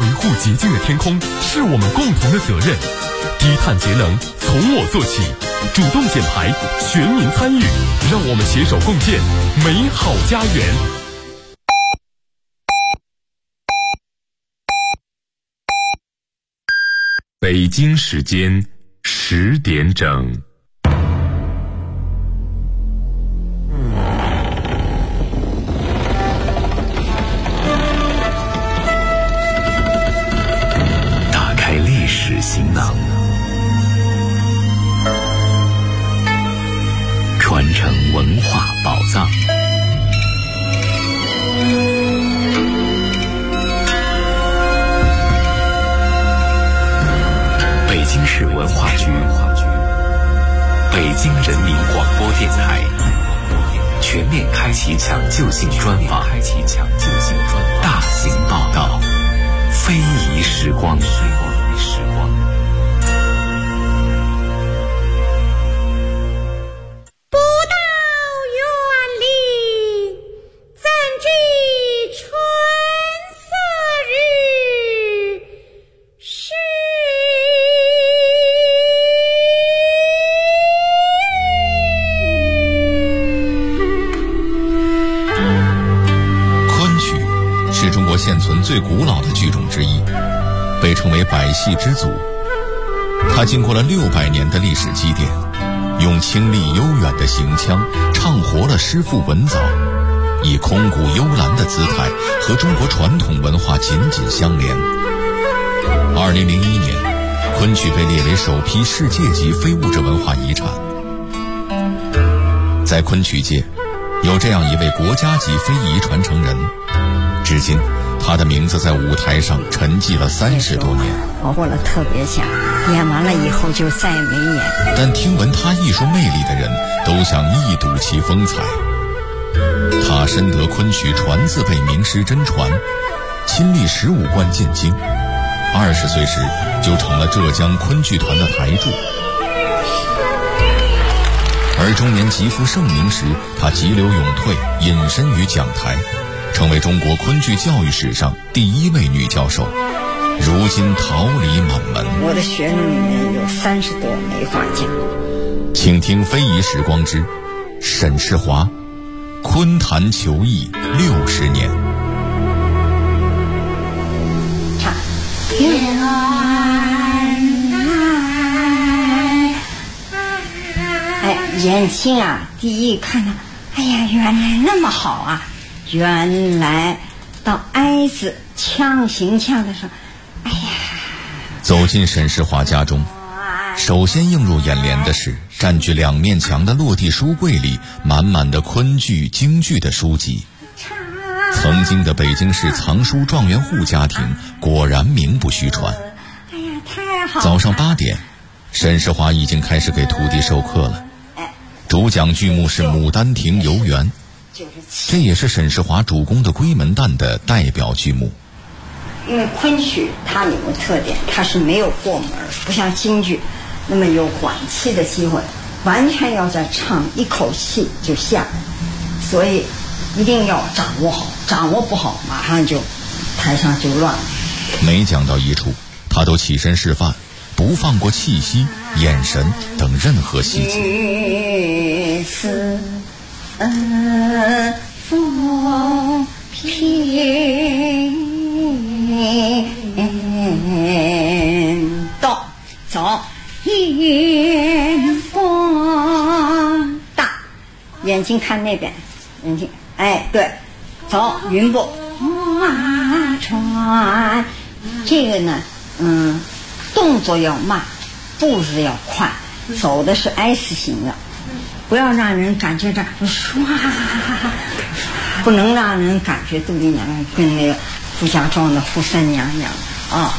维护洁净的天空是我们共同的责任。低碳节能，从我做起，主动减排，全民参与，让我们携手共建美好家园。北京时间10点整。 打开历史行囊，传承文化宝藏。北京市文化局、北京人民广播电台全面开启抢救性专访，大型报道，非遗时光。 现存最古老的剧种之一，被称为百戏之祖。它经过了600年的历史积淀，用清丽悠远的行腔唱活了诗赋文藻，以空谷幽兰的姿态和中国传统文化紧紧相连。2001年，昆曲被列为首批世界级非物质文化遗产。在昆曲界，有这样一位国家级非遗传承人，至今他的名字在舞台上沉寂了30多年。 我获了特别奖，演完了以后就再也没演。 但听闻他艺术魅力的人都想一睹其风采。他深得昆曲传字辈名师真传，亲历15贯进京，20岁时就成了浙江昆剧团的台柱。而中年极负盛名时，他急流勇退，隐身于讲台，成为中国昆剧教育史上第1位女教授，如今桃李满门。 我的学生里面有30多梅花奖。 请听非遗时光之沈世华，昆坛求艺60年。 唱原来，眼睛啊，第一看到，哎呀，原来那么好啊！原来到哀字腔行腔的时候，哎呀！ 走进沈世华家中，首先映入眼帘的是占据2面墙的落地书柜里满满的昆剧、京剧的书籍。曾经的北京市藏书状元户家庭果然名不虚传。 哎呀，太好了！ 早上8点，沈世华已经开始给徒弟授课了。主讲剧目是《牡丹亭游园》，这也是沈世华主攻的闺门旦的代表剧目。 因为昆曲它有个特点，它是没有过门，不像京剧那么有缓气的机会，完全要在唱一口气就下来，所以一定要掌握好，掌握不好马上就台上就乱了。 每讲到一处，他都起身示范，不放过气息、眼神等任何细节。 风平道走云波大，眼睛看那边，眼睛哎对，走云波划船，这个呢动作要慢，步子要快，走的是 S 型的，不要让人感觉这唰，不能让人感觉杜丽娘娘跟那个傅家庄的扈三娘娘啊。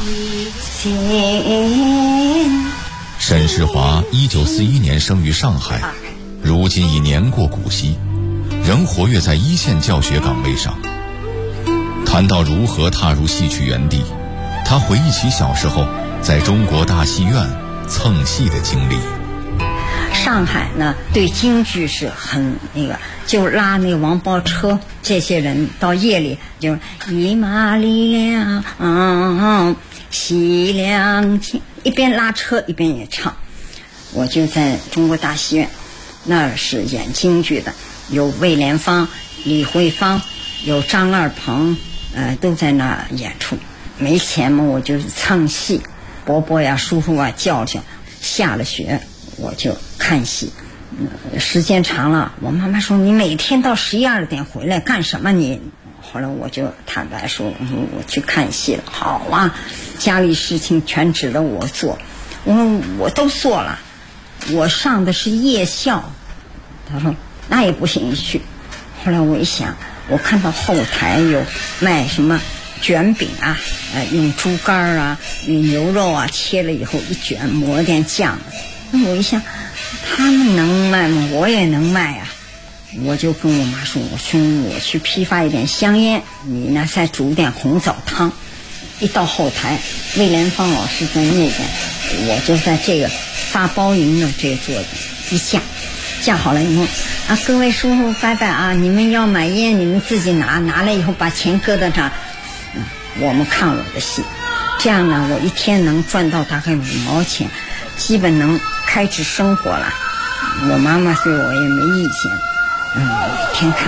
沈世华1941年生于上海，如今已年过古稀，仍活跃在一线教学岗位上。谈到如何踏入戏曲园地，他回忆起小时候在中国大戏院蹭戏的经历。 上海呢对京剧是很那个，就拉那个王宝车这些人到夜里就一马力量西凉情，一边拉车一边也唱。我就在中国大戏院，那是演京剧的，有魏莲芳、李慧芳，有张二鹏，都在那演出。没钱嘛，我就蹭戏，伯伯呀、叔叔啊叫叫。下了学我就看戏，时间长了，我妈妈说你每天到11、12点回来干什么你？后来我就坦白说，我去看戏了。好啊，家里事情全指着我做，我都做了，我上的是夜校。他说那也不行，你去。后来我一想，我看到后台有卖什么卷饼啊，用猪肝啊，用牛肉啊切了以后一卷，抹点酱。那我一想，他们能卖吗？我也能卖啊。我就跟我妈说，我去批发一点香烟，你呢再煮点红枣汤。一到后台，魏莲芳老师在那边，我就在这个发包银的这个桌子一架，架好了以后啊，各位叔叔伯伯啊，你们要买烟你们自己拿了以后把钱搁到这儿，我们看我的戏。这样呢，我一天能赚到大概5毛钱，基本能开支生活了。我妈妈对我也没意见。每天看。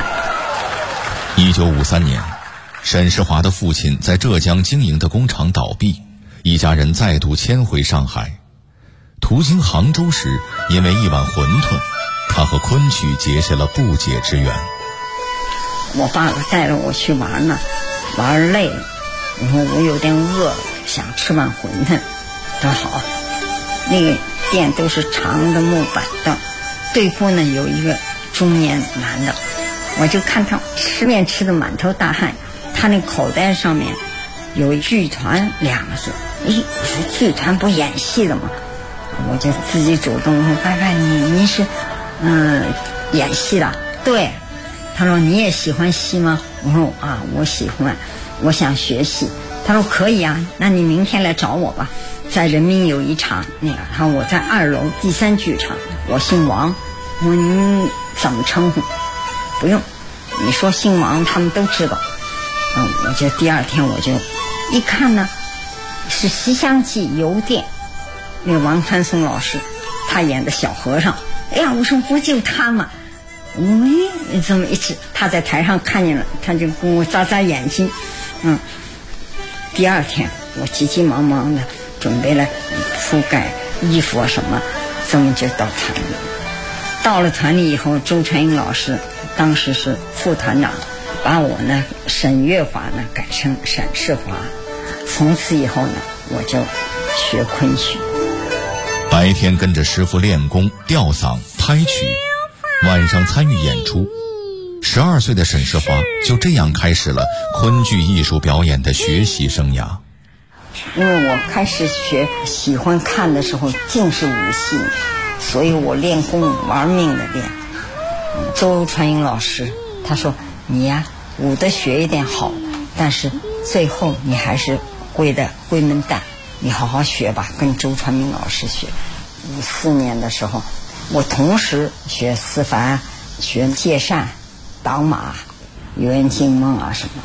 1953年，沈世华的父亲在浙江经营的工厂倒闭，一家人再度迁回上海。途经杭州时，因为一碗馄饨，他和昆曲结下了不解之缘。 我爸爸带着我去玩呢，玩累了，然后我有点饿了，想吃碗馄饨。他说好，那个店都是长的木板凳，对过呢有一个中年男的，我就看他吃面吃的满头大汗，他那口袋上面有剧团2个字。我说剧团不演戏的吗？我就自己主动说，伯伯你是演戏的？对。他说你也喜欢戏吗？我说啊，我喜欢，我想学戏。他说可以啊，那你明天来找我吧，在人民友谊场那个。他说我在2楼第3剧场，我姓王。我说您怎么称呼？不用，你说姓王他们都知道。我就第2天我就一看呢，是《西厢记》邮电，那个王传松老师他演的小和尚。哎呀，我说不就他吗？这么一直他在台上看见了，他就跟我眨眨眼睛。第2天我急急忙忙的准备了铺盖衣服啊什么，这么就到团里。到了团里以后，周传英老师当时是副团长，把我呢沈月华呢改成沈世华。从此以后呢，我就学昆曲。 白天跟着师傅练功、吊嗓、拍曲，晚上参与演出。12岁的沈世华就这样开始了昆剧艺术表演的学习生涯。 因为我开始学喜欢看的时候尽是武戏，所以我练功玩命的练。周传英老师他说你呀武的学一点好，但是最后你还是归门旦，你好好学吧，跟周传英老师学。54年的时候，我同时学思凡、学借扇、挡马、圆惊梦啊什么。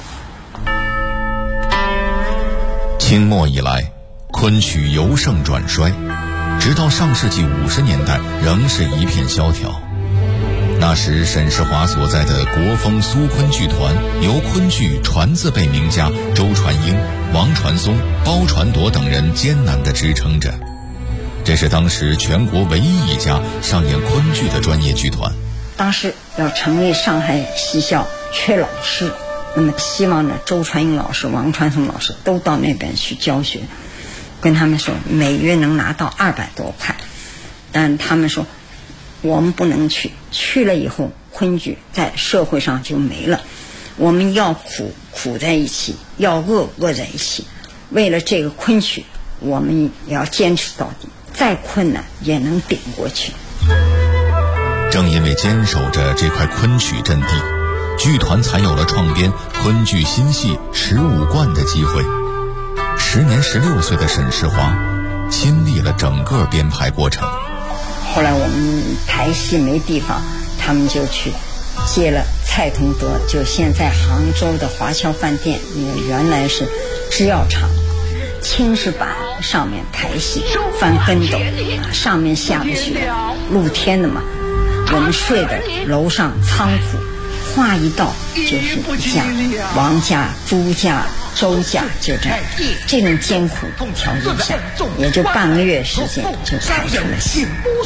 清末以来，昆曲由盛转衰，直到上世纪50年代仍是一片萧条。那时沈世华所在的国风苏昆剧团由昆剧传字辈名家周传英、王传松、包传铎等人艰难地支撑着。这是当时全国唯一一家上演昆剧的专业剧团。 当时要成立上海戏校，缺老师，那么希望呢周传英老师、王传松老师都到那边去教学，跟他们说每月能拿到200多块，但他们说我们不能去，去了以后昆剧在社会上就没了，我们要苦在一起，要饿在一起，为了这个昆曲我们也要坚持到底，再困难也能顶过去。 正因为坚守着这块昆曲阵地，剧团才有了创编昆剧新戏15贯的机会。时年16岁的沈世华亲历了整个编排过程。 后来我们台戏没地方，他们就去接了蔡同德，就现在杭州的华侨饭店，原来是制药厂，青石板上面台戏翻跟斗，上面下的雪，露天的嘛，我们睡的楼上仓库，话一到就是一家，王家、朱家、周家，就这种艰苦条件下，也就半个月时间就排出了戏。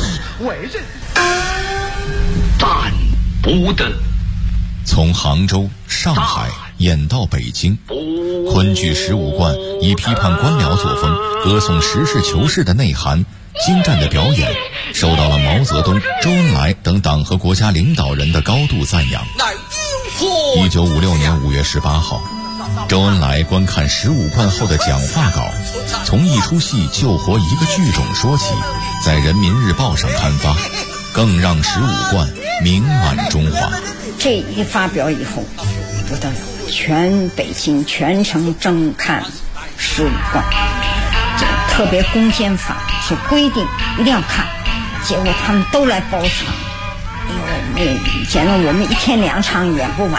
但不得。 从杭州、上海演到北京，昆剧15贯以批判官僚作风、歌颂实事求是的内涵、精湛的表演，受到了毛泽东、周恩来等党和国家领导人的高度赞扬。1956年5月18号，周恩来观看15贯后的讲话稿，从一出戏救活一个剧种说起，在人民日报上刊发，更让15贯名满中华。 这一发表以后不得了，全北京全城争看15贯，特别攻坚法是规定一定要看，结果他们都来包场，简直我们1天2场演不完。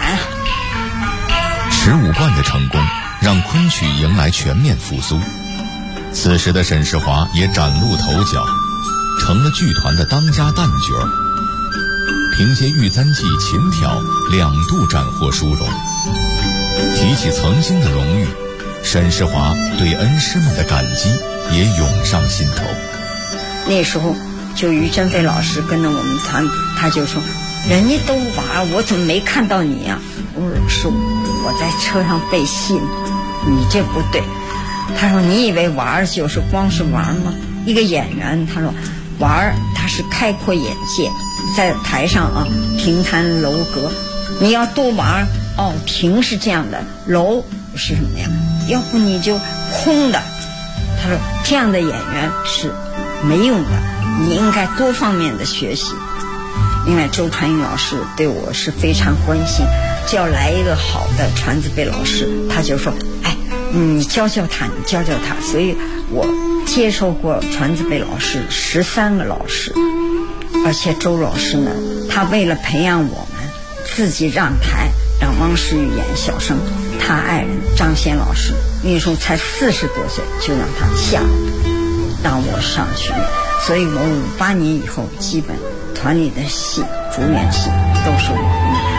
15贯的成功让昆曲迎来全面复苏，此时的沈世华也崭露头角，成了剧团的当家旦角。凭借《玉簪记》琴挑2度斩获殊荣。提起曾经的荣誉，沈世华对恩师们的感激也涌上心头。 那时候就于珍飞老师跟着我们团，他就说人家都玩，我怎么没看到你呀？我说是我在车上背戏呢，你这不对。他说你以为玩就是光是玩吗？一个演员，他说玩他是开阔眼界，在台上啊，亭台楼阁，你要多玩哦。亭是这样的，楼是什么呀？要不你就空的。他说这样的演员是没用的，你应该多方面的学习。另外周传英老师对我是非常关心，只要来一个好的传字辈老师，他就说哎，你教教他，你教教他。所以我接受过传字辈老师13个老师，而且周老师呢，他为了培养我们，自己让台，让汪世玉演小生，他爱人张先老师那时候才40多岁，就让他下让我上去。所以我58年以后，基本团里的戏主演戏都是我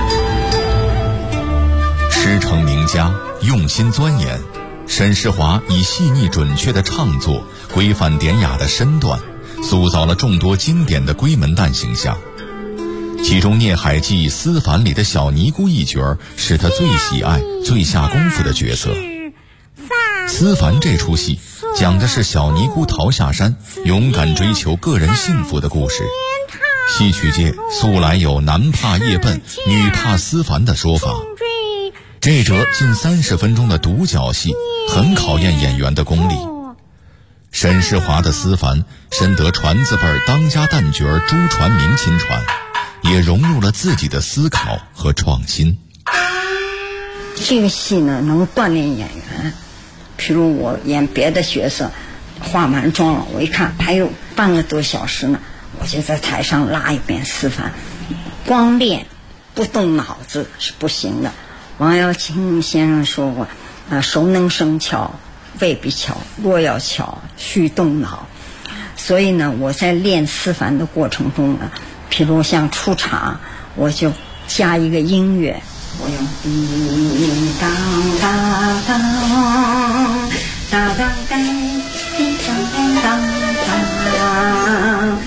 们。 师承名家，用心钻研，沈世华以细腻准确的唱作、规范典雅的身段，塑造了众多经典的闺门旦形象。其中《孽海记·思凡》里的小尼姑一角是他最喜爱、最下功夫的角色。思凡这出戏讲的是小尼姑逃下山，勇敢追求个人幸福的故事。戏曲界素来有男怕夜奔，女怕思凡的说法。这折近30分钟的独角戏很考验演员的功力。沈世华的思凡深得传字辈当家旦角朱传明亲传，也融入了自己的思考和创新。 这个戏呢，能锻炼演员。譬如我演别的角色，化完妆了，我一看还有半个多小时呢，我就在台上拉一遍思凡。光练不动脑子是不行的。王耀庆先生说过，熟能生巧，未必巧，若要巧，须动脑。所以呢，我在练思凡的过程中呢，譬如像出场，我就加一个音乐，我用滴当当当当当当滴当当当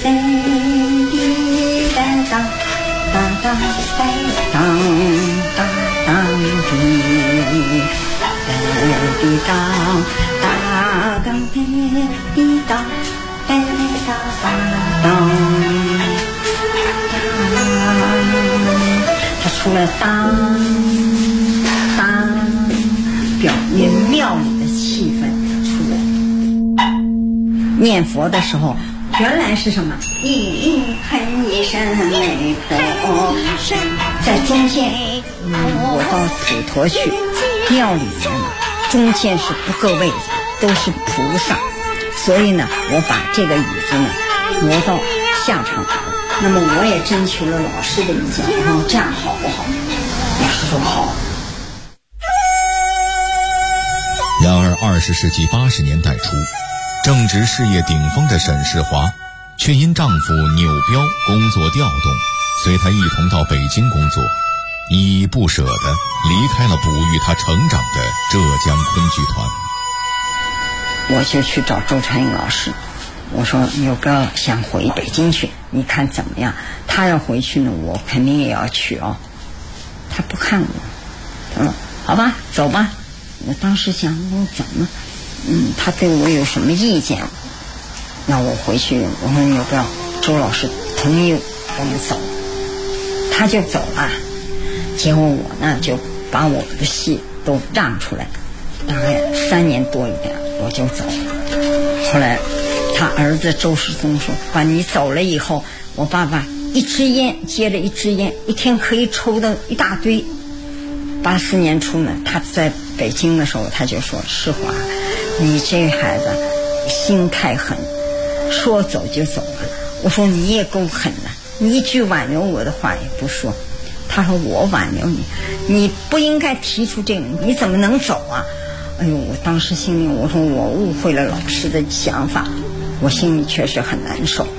滴当当当当当当当滴滴当当当滴滴当当当。他除了当当，表现庙里的气氛出来。念佛的时候，原来是什么？一喷一声美佛，在中间，我到普陀去，庙里面呢，中间是不够位子，都是菩萨，所以呢，我把这个椅子呢挪到下场来了。那么我也征求了老师的意见，我说这样好不好？老师说好。 然而20世纪80年代初，正值事业顶峰的沈世华却因丈夫扭标工作调动，随他一同到北京工作，依依不舍地离开了哺育他成长的浙江昆剧团。 我就去找周传英老师，我说扭标想回北京去，你看怎么样？他要回去呢，我肯定也要去哦。他不看我，他说好吧，走吧。我当时想，我怎么，他对我有什么意见？那我回去，我说扭标，周老师同意我们走，他就走了。结果我呢就把我的戏都让出来，大概3年多一点我就走了。后来他儿子周世宗说，把你走了以后，我爸爸一支烟接着一支烟，一天可以抽到一大堆。84年初呢，他在北京的时候，他就说，世华，你这个孩子心太狠，说走就走了。我说你也够狠的，你一句挽留我的话也不说。他说我挽留你，你不应该提出这个，你怎么能走啊？哎呦，我当时心里我说我误会了老师的想法，我心里确实很难受。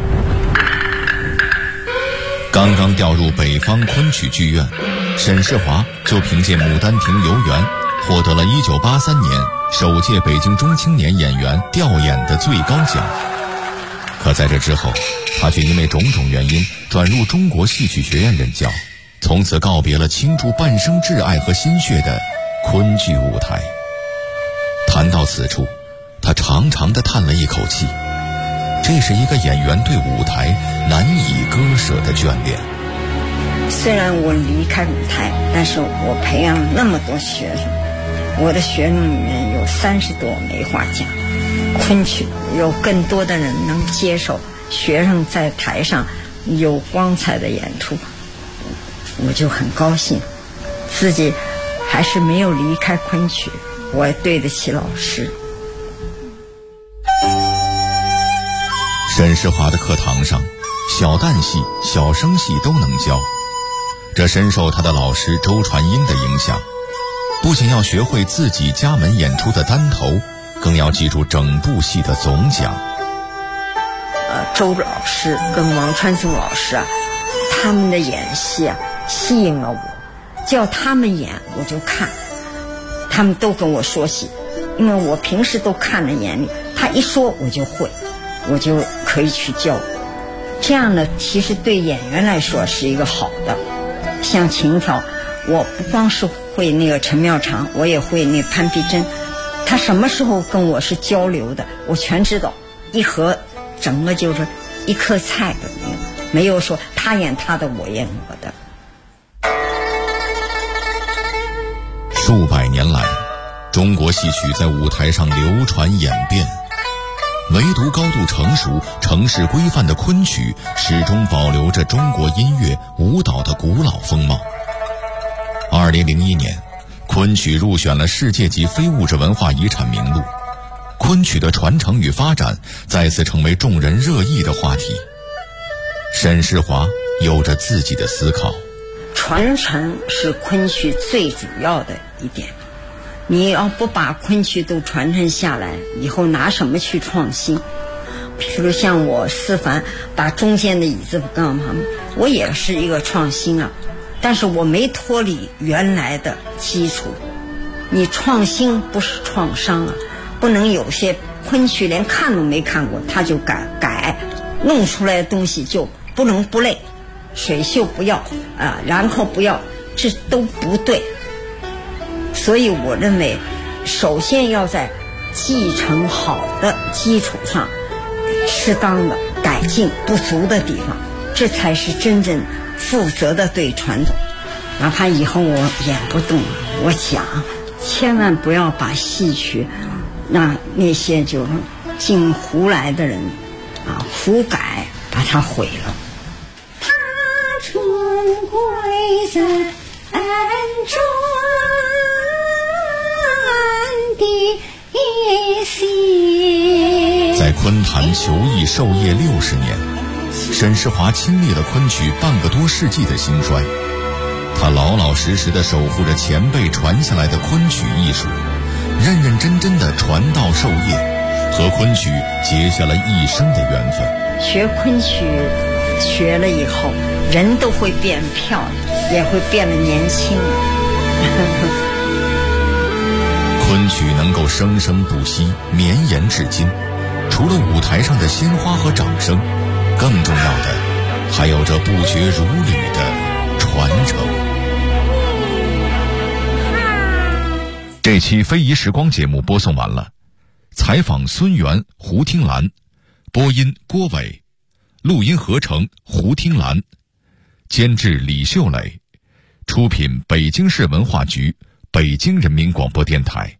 刚刚调入北方昆曲剧院，沈世华就凭借《牡丹亭游园》获得了1983年首届北京中青年演员调演的最高奖。可在这之后，他却因为种种原因转入中国戏曲学院任教，从此告别了倾注半生挚爱和心血的昆剧舞台。谈到此处，他长长地叹了一口气，这是一个演员对舞台难以割舍的眷恋。 虽然我离开舞台，但是我培养那么多学生，我的学生里面有30多没话讲。昆曲有更多的人能接受学生在台上有光彩的演出，我就很高兴，自己还是没有离开昆曲，我也对得起老师。 沈世华的课堂上，小旦戏、小生戏都能教，这深受他的老师周传英的影响，不仅要学会自己家门演出的单头，更要记住整部戏的总讲。 周老师跟王传松老师啊，他们的演戏啊吸引了我，叫他们演我就看，他们都跟我说戏，因为我平时都看在眼里，他一说我就会，我就可以去教。这样呢，其实对演员来说是一个好的。像琴调，我不光是会那个陈妙长，我也会那潘碧珍，他什么时候跟我是交流的，我全知道。一合整个就是一颗菜的那个，没有说他演他的，我演我的。 数百年来，中国戏曲在舞台上流传演变，唯独高度成熟、程式规范的昆曲始终保留着中国音乐舞蹈的古老风貌。2001年，昆曲入选了世界级非物质文化遗产名录，昆曲的传承与发展再次成为众人热议的话题。沈世华有着自己的思考， 传承是昆曲最主要的一点，你要不把昆曲都传承下来，以后拿什么去创新？譬如像我思凡把中间的椅子干嘛，我也是一个创新啊，但是我没脱离原来的基础。你创新不是创伤啊，不能有些昆曲连看都没看过他就改，弄出来的东西就不能不累，水袖不要啊，然后不要，这都不对。所以我认为，首先要在继承好的基础上，适当的改进不足的地方，这才是真正负责的对传统。哪怕以后我演不动，我想千万不要把戏曲让那些就是进胡来的人啊胡改，把它毁了。 他春归在安庄的心。 在昆坛求艺授业60年，沈世华亲历了昆曲半个多世纪的兴衰。他老老实实地守护着前辈传下来的昆曲艺术，认认真真地传道授业，和昆曲结下了一生的缘分。 学昆曲学了以后，人都会变漂亮，也会变得年轻。 昆曲能够生生不息，绵延至今，除了舞台上的鲜花和掌声，更重要的还有着不绝如缕的传承。这期非遗时光节目播送完了，采访孙源、胡听兰，播音郭伟，录音合成胡听兰，监制李秀磊，出品北京市文化局、北京人民广播电台。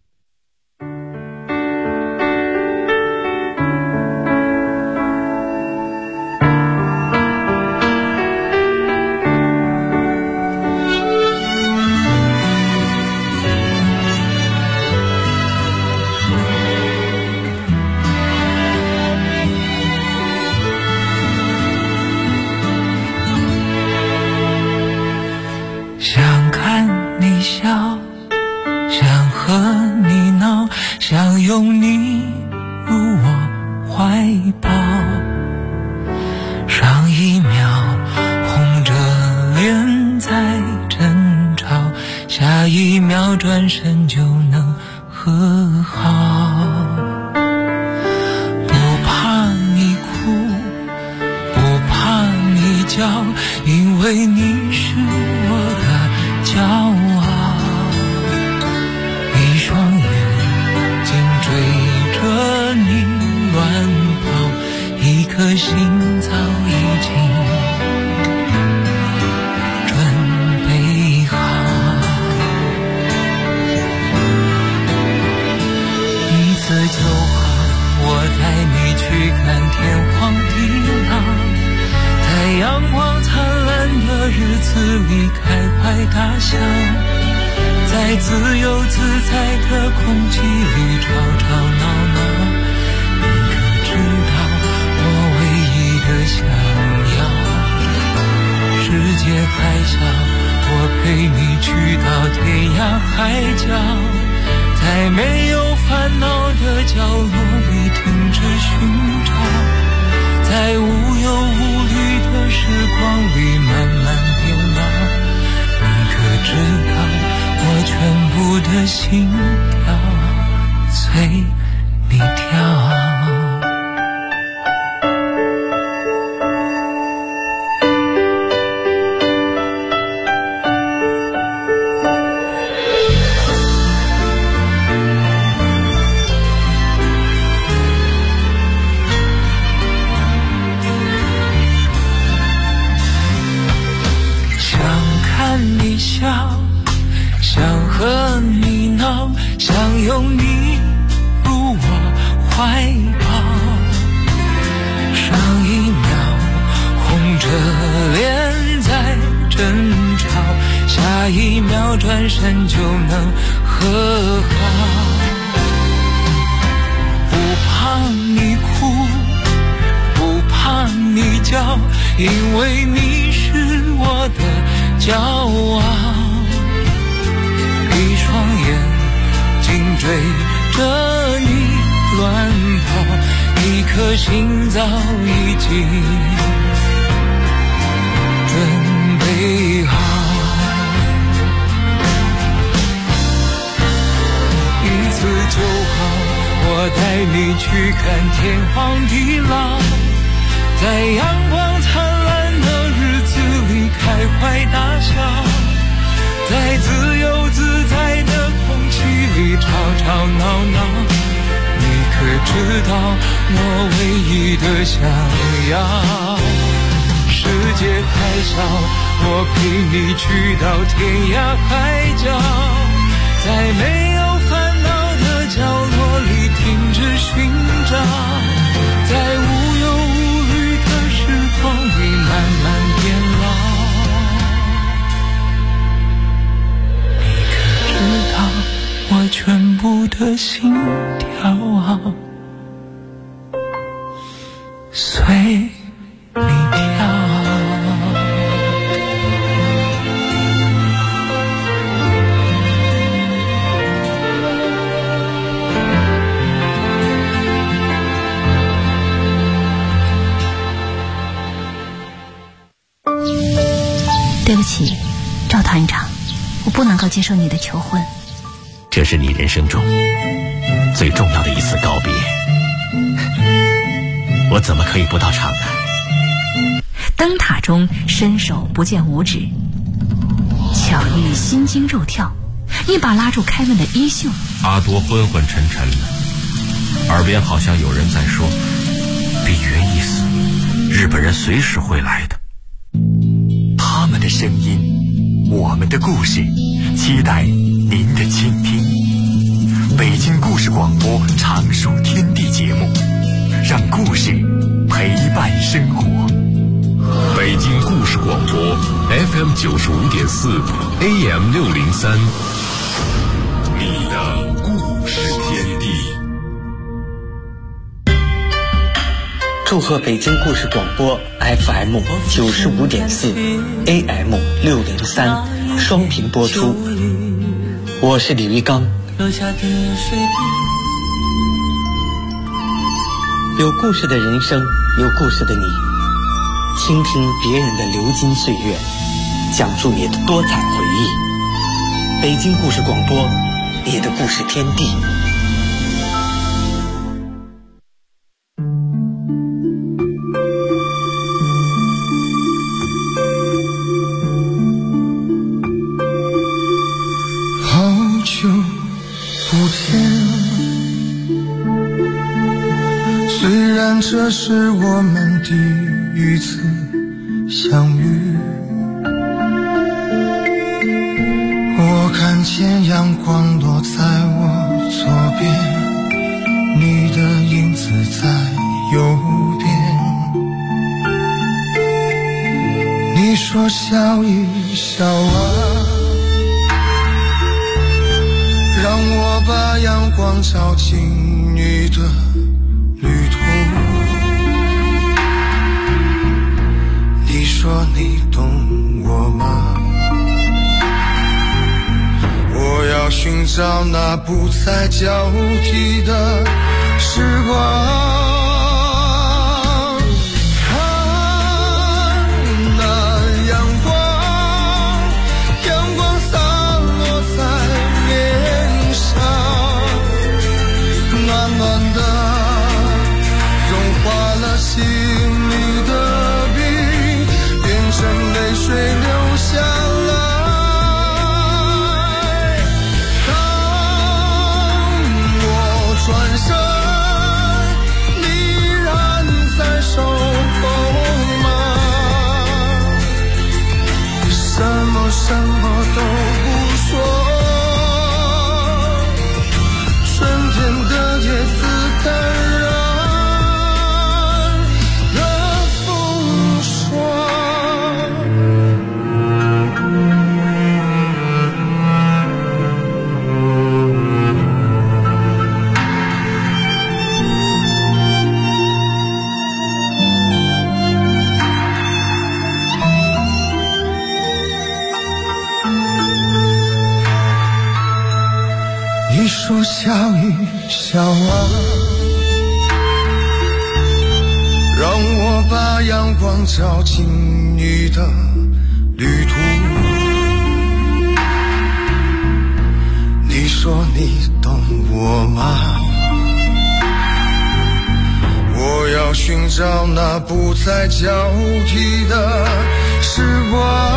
想看你笑，想和你闹，想拥你入我怀抱。上一秒红着脸在争吵，下一秒转身就能和好。不怕你哭，不怕你叫，因为你是我的骄傲。一双眼睛追着你乱跑，一颗心早已经准备好。一次就好，我带你去看天荒地老，在阳光灿烂的日子里开怀大笑，在自由自在的空气里吵吵闹闹。你可知道我唯一的想要？世界还小，我陪你去到天涯海角，在没有烦恼的角落里停止寻找，在无忧无虑的时光里慢慢变老。你可知道我全部的心跳随你跳。想和你闹，想拥你入我怀抱。上一秒红着脸在争吵，下一秒转身就能和好。不怕你哭，不怕你叫，因为你是我的骄傲。一双眼睛追着你乱跑，一颗心早已经准备好。一次就好，我带你去看天荒地老，在阳光灿烂的日子里开怀大笑，在自由自在的空气里吵吵闹闹。你可知道我唯一的想要？世界还小，我陪你去到天涯海角，在没有烦恼的角落里停止寻找，在无忧无虑的时光里慢慢变老。知道我全部的心跳啊。 起，赵团长，我不能够接受你的求婚。 这是你人生中最重要的一次告别，我怎么可以不到场呢？ 灯塔中伸手不见五指，巧遇心惊肉跳，一把拉住开门的衣袖。 阿多昏昏沉沉的，耳边好像有人在说：比原一死，日本人随时会来的。 他们的声音，我们的故事，期待您的倾听。北京故事广播常说天地节目，让故事陪伴生活。 北京故事广播 FM 95.4 AM 603，你的故事天地。 祝贺北京故事广播 FM 95.4 AM 603双屏播出。我是李玉刚。有故事的人生，有故事的你，倾听别人的流金岁月，讲述你的多彩回忆。北京故事广播，你的故事天地。 好久不见，虽然这是我们第一次相遇，我看见阳光落在我左边，你的影子在右边。你说笑一笑啊，让我把阳光照进你的旅途。你说你懂我吗？我要寻找那不再交替的时光。心里的冰变成泪水流下来。当我转身，你仍在守候吗？什么都不说，春天的叶子感染说笑一笑啊，让我把阳光照进你的旅途。你说你懂我吗？我要寻找那不再交替的时光。